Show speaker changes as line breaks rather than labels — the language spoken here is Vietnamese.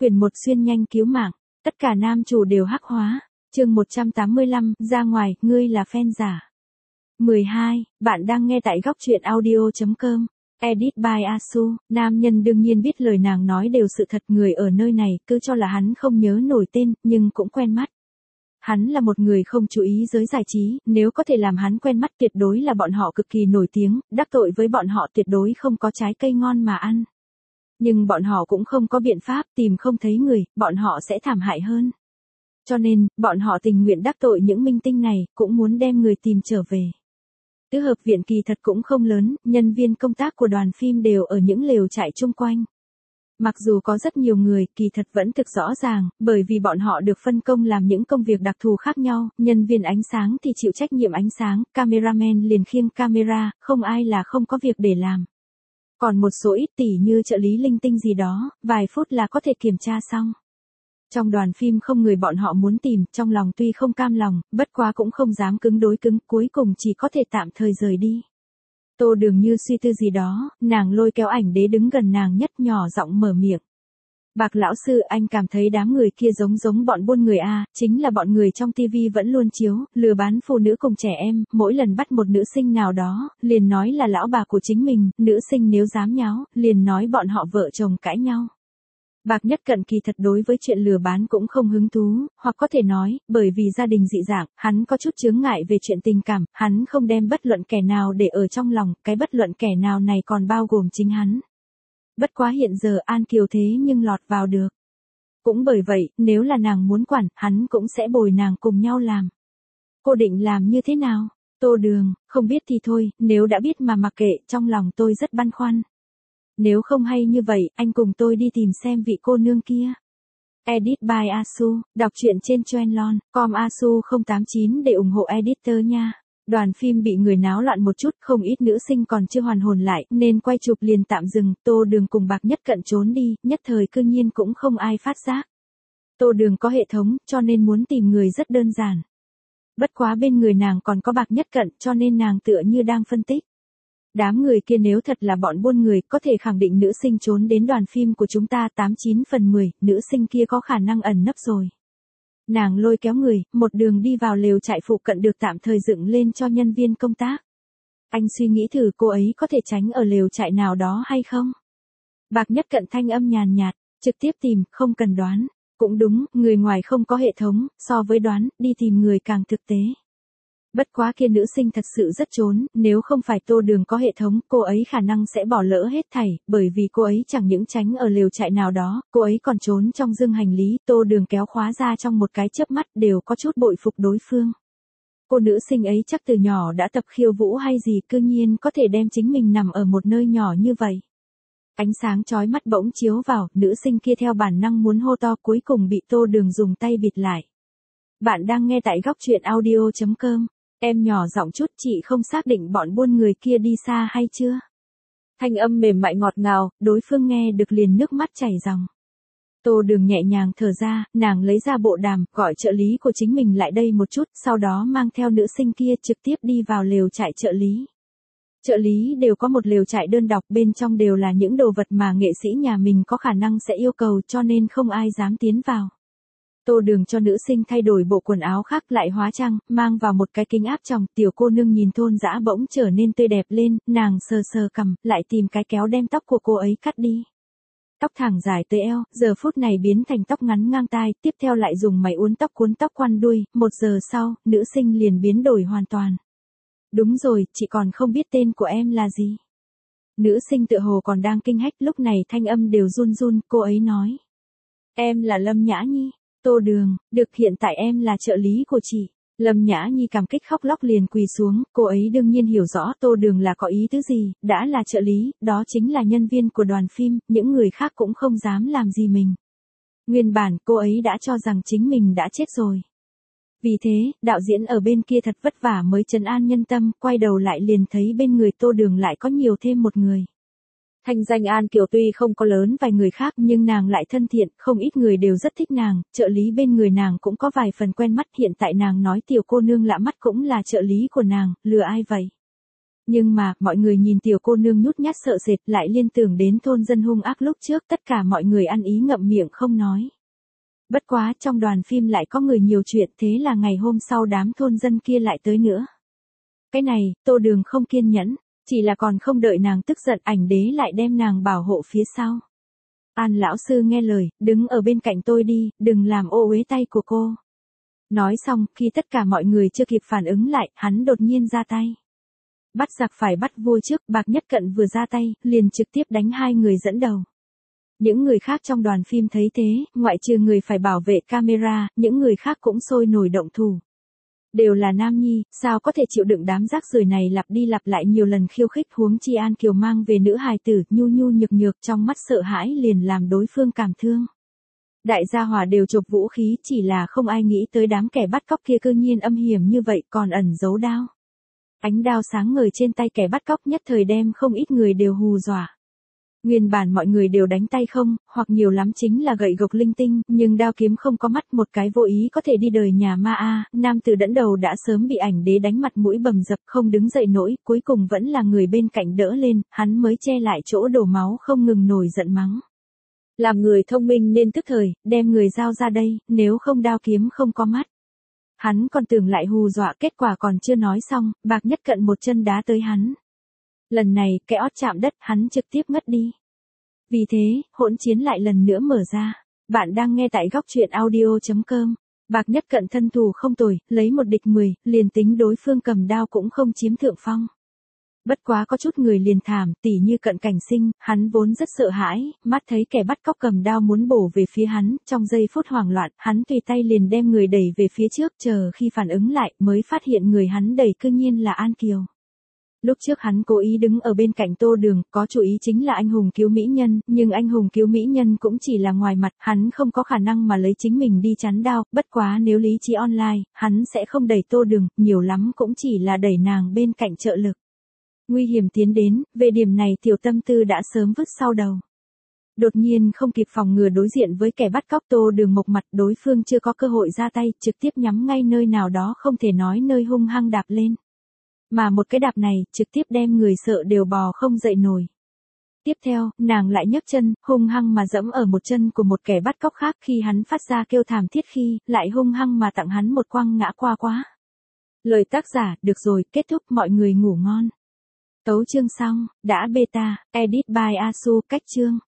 Quyền một xuyên nhanh cứu mạng, tất cả nam chủ đều hắc hóa. Chương 185, ra ngoài, ngươi là fan giả. 12, bạn đang nghe tại góc truyện audio.com. Edit by Asu. Nam nhân đương nhiên biết lời nàng nói đều sự thật, người ở nơi này cứ cho là hắn không nhớ nổi tên, nhưng cũng quen mắt. Hắn là một người không chú ý giới giải trí, nếu có thể làm hắn quen mắt tuyệt đối là bọn họ cực kỳ nổi tiếng, đắc tội với bọn họ tuyệt đối không có trái cây ngon mà ăn. Nhưng bọn họ cũng không có biện pháp, tìm không thấy người, bọn họ sẽ thảm hại hơn. Cho nên, bọn họ tình nguyện đắc tội những minh tinh này, cũng muốn đem người tìm trở về. Tứ hợp viện kỳ thật cũng không lớn, nhân viên công tác của đoàn phim đều ở những lều trại chung quanh. Mặc dù có rất nhiều người, kỳ thật vẫn thực rõ ràng, bởi vì bọn họ được phân công làm những công việc đặc thù khác nhau, nhân viên ánh sáng thì chịu trách nhiệm ánh sáng, cameraman liền khiêng camera, không ai là không có việc để làm. Còn một số ít tỉ như trợ lý linh tinh gì đó, vài phút là có thể kiểm tra xong. Trong đoàn phim không người bọn họ muốn tìm, trong lòng tuy không cam lòng, bất quá cũng không dám cứng đối cứng, cuối cùng chỉ có thể tạm thời rời đi. Tô Đường như suy tư gì đó, nàng lôi kéo ảnh đế đứng gần nàng nhất, nhỏ giọng mở miệng. Bạc lão sư, anh cảm thấy đám người kia giống bọn buôn người a, chính là bọn người trong tivi vẫn luôn chiếu, lừa bán phụ nữ cùng trẻ em, mỗi lần bắt một nữ sinh nào đó, liền nói là lão bà của chính mình, nữ sinh nếu dám nháo, liền nói bọn họ vợ chồng cãi nhau. Bạc Nhất Cận kỳ thật đối với chuyện lừa bán cũng không hứng thú, hoặc có thể nói, bởi vì gia đình dị dạng, hắn có chút chướng ngại về chuyện tình cảm, hắn không đem bất luận kẻ nào để ở trong lòng, cái bất luận kẻ nào này còn bao gồm chính hắn. Bất quá hiện giờ An Kiều thế nhưng lọt vào được. Cũng bởi vậy, nếu là nàng muốn quản, hắn cũng sẽ bồi nàng cùng nhau làm. Cô định làm như thế nào? Tô Đường, không biết thì thôi, nếu đã biết mà mặc kệ, trong lòng tôi rất băn khoăn. Nếu không hay như vậy, anh cùng tôi đi tìm xem vị cô nương kia. Edit by Asu, đọc truyện trên Trendlon.com Asu 089 để ủng hộ editor nha. Đoàn phim bị người náo loạn một chút, không ít nữ sinh còn chưa hoàn hồn lại, nên quay chụp liền tạm dừng, Tô Đường cùng Bạc Nhất Cận trốn đi, nhất thời cư nhiên cũng không ai phát giác. Tô Đường có hệ thống, cho nên muốn tìm người rất đơn giản. Bất quá bên người nàng còn có Bạc Nhất Cận, cho nên nàng tựa như đang phân tích. Đám người kia nếu thật là bọn buôn người, có thể khẳng định nữ sinh trốn đến đoàn phim của chúng ta 89 phần 10, nữ sinh kia có khả năng ẩn nấp rồi. Nàng lôi kéo người, một đường đi vào lều trại phụ cận được tạm thời dựng lên cho nhân viên công tác. Anh suy nghĩ thử cô ấy có thể tránh ở lều trại nào đó hay không? Bạc Nhất Cận thanh âm nhàn nhạt, trực tiếp tìm, không cần đoán. Cũng đúng, người ngoài không có hệ thống, so với đoán, đi tìm người càng thực tế. Bất quá kia nữ sinh thật sự rất trốn, nếu không phải Tô Đường có hệ thống, cô ấy khả năng sẽ bỏ lỡ hết thảy, bởi vì cô ấy chẳng những tránh ở lều trại nào đó, cô ấy còn trốn trong dương hành lý, Tô Đường kéo khóa ra trong một cái chớp mắt, đều có chút bội phục đối phương. Cô nữ sinh ấy chắc từ nhỏ đã tập khiêu vũ hay gì, cư nhiên có thể đem chính mình nằm ở một nơi nhỏ như vậy. Ánh sáng chói mắt bỗng chiếu vào, nữ sinh kia theo bản năng muốn hô to, cuối cùng bị Tô Đường dùng tay bịt lại. Bạn đang nghe tại góc truyện audio.com. Em nhỏ giọng chút, chị không xác định bọn buôn người kia đi xa hay chưa. Thanh âm mềm mại ngọt ngào, đối phương nghe được liền nước mắt chảy ròng. Tô Đường nhẹ nhàng thở ra, nàng lấy ra bộ đàm, gọi trợ lý của chính mình lại đây một chút, sau đó mang theo nữ sinh kia trực tiếp đi vào lều trại trợ lý. Trợ lý đều có một lều trại đơn độc, bên trong đều là những đồ vật mà nghệ sĩ nhà mình có khả năng sẽ yêu cầu, cho nên không ai dám tiến vào. Tô Đường cho nữ sinh thay đổi bộ quần áo khác, lại hóa trang, mang vào một cái kính áp tròng, tiểu cô nương nhìn thôn dã bỗng trở nên tươi đẹp lên, nàng sờ sờ cằm, lại tìm cái kéo đem tóc của cô ấy cắt đi. Tóc thẳng dài tới eo, giờ phút này biến thành tóc ngắn ngang tai, tiếp theo lại dùng máy uốn tóc cuốn tóc quăn đuôi, 1 giờ sau, nữ sinh liền biến đổi hoàn toàn. Đúng rồi, chị còn không biết tên của em là gì. Nữ sinh tựa hồ còn đang kinh hách, lúc này thanh âm đều run run, cô ấy nói. Em là Lâm Nhã Nhi. Tô Đường, được, hiện tại em là trợ lý của chị. Lâm Nhã Nhi cảm kích khóc lóc liền quỳ xuống, cô ấy đương nhiên hiểu rõ Tô Đường là có ý tứ gì, đã là trợ lý, đó chính là nhân viên của đoàn phim, những người khác cũng không dám làm gì mình. Nguyên bản cô ấy đã cho rằng chính mình đã chết rồi. Vì thế, đạo diễn ở bên kia thật vất vả mới trấn an nhân tâm, quay đầu lại liền thấy bên người Tô Đường lại có nhiều thêm một người. Thanh danh An Kiều tuy không có lớn vài người khác nhưng nàng lại thân thiện, không ít người đều rất thích nàng, trợ lý bên người nàng cũng có vài phần quen mắt, hiện tại nàng nói tiểu cô nương lạ mắt cũng là trợ lý của nàng, lừa ai vậy? Nhưng mà, mọi người nhìn tiểu cô nương nhút nhát sợ sệt lại liên tưởng đến thôn dân hung ác lúc trước, tất cả mọi người ăn ý ngậm miệng không nói. Bất quá, trong đoàn phim lại có người nhiều chuyện, thế là ngày hôm sau đám thôn dân kia lại tới nữa. Cái này, Tô Đường không kiên nhẫn, chỉ là còn không đợi nàng tức giận, ảnh đế lại đem nàng bảo hộ phía sau. An lão sư nghe lời, đứng ở bên cạnh tôi đi, đừng làm ô uế tay của cô. Nói xong, khi tất cả mọi người chưa kịp phản ứng lại, hắn đột nhiên ra tay. Bắt giặc phải bắt vua trước, Bạc Nhất Cận vừa ra tay, liền trực tiếp đánh hai người dẫn đầu. Những người khác trong đoàn phim thấy thế, ngoại trừ người phải bảo vệ camera, những người khác cũng sôi nổi động thủ. Đều là nam nhi, sao có thể chịu đựng đám rác rưởi này lặp đi lặp lại nhiều lần khiêu khích, huống chi An Kiều mang về nữ hài tử, nhu nhu nhược nhược, trong mắt sợ hãi liền làm đối phương cảm thương. Đại gia hỏa đều chộp vũ khí, chỉ là không ai nghĩ tới đám kẻ bắt cóc kia cư nhiên âm hiểm như vậy, còn ẩn giấu đao. Ánh đao sáng ngời trên tay kẻ bắt cóc nhất thời đem không ít người đều hù dọa. Nguyên bản mọi người đều đánh tay không, hoặc nhiều lắm chính là gậy gộc linh tinh, nhưng đao kiếm không có mắt, một cái vô ý có thể đi đời nhà ma a. Nam tử dẫn đầu đã sớm bị ảnh đế đánh mặt mũi bầm dập, không đứng dậy nổi, cuối cùng vẫn là người bên cạnh đỡ lên, hắn mới che lại chỗ đổ máu không ngừng nổi giận mắng. Làm người thông minh nên tức thời, đem người giao ra đây, nếu không đao kiếm không có mắt. Hắn còn tưởng lại hù dọa, kết quả còn chưa nói xong, Bạc Nhất Cận một chân đá tới hắn. Lần này, cái ót chạm đất, hắn trực tiếp ngất đi. Vì thế, hỗn chiến lại lần nữa mở ra. Bạn đang nghe tại góc truyện audio.com. Bạc Nhất Cận thân thủ không tồi, lấy một địch 10, liền tính đối phương cầm đao cũng không chiếm thượng phong. Bất quá có chút người liền thảm, tỉ như Cận Cảnh Sinh, hắn vốn rất sợ hãi, mắt thấy kẻ bắt cóc cầm đao muốn bổ về phía hắn, trong giây phút hoảng loạn, hắn tùy tay liền đem người đẩy về phía trước, chờ khi phản ứng lại, mới phát hiện người hắn đẩy cư nhiên là An Kiều. Lúc trước hắn cố ý đứng ở bên cạnh Tô Đường, có chủ ý chính là anh hùng cứu mỹ nhân, nhưng anh hùng cứu mỹ nhân cũng chỉ là ngoài mặt, hắn không có khả năng mà lấy chính mình đi chắn đao, bất quá nếu lý trí online, hắn sẽ không đẩy Tô Đường, nhiều lắm cũng chỉ là đẩy nàng bên cạnh trợ lực. Nguy hiểm tiến đến, về điểm này tiểu tâm tư đã sớm vứt sau đầu. Đột nhiên không kịp phòng ngừa đối diện với kẻ bắt cóc Tô Đường mộc mặt, đối phương chưa có cơ hội ra tay, trực tiếp nhắm ngay nơi nào đó không thể nói nơi hung hăng đạp lên. Mà một cái đạp này, trực tiếp đem người sợ đều bò không dậy nổi. Tiếp theo, nàng lại nhấc chân, hung hăng mà dẫm ở một chân của một kẻ bắt cóc khác, khi hắn phát ra kêu thảm thiết khi, lại hung hăng mà tặng hắn một quăng ngã qua quá. Lời tác giả, được rồi, kết thúc, mọi người ngủ ngon. Tấu chương xong, đã beta, edit by Asu, cách chương.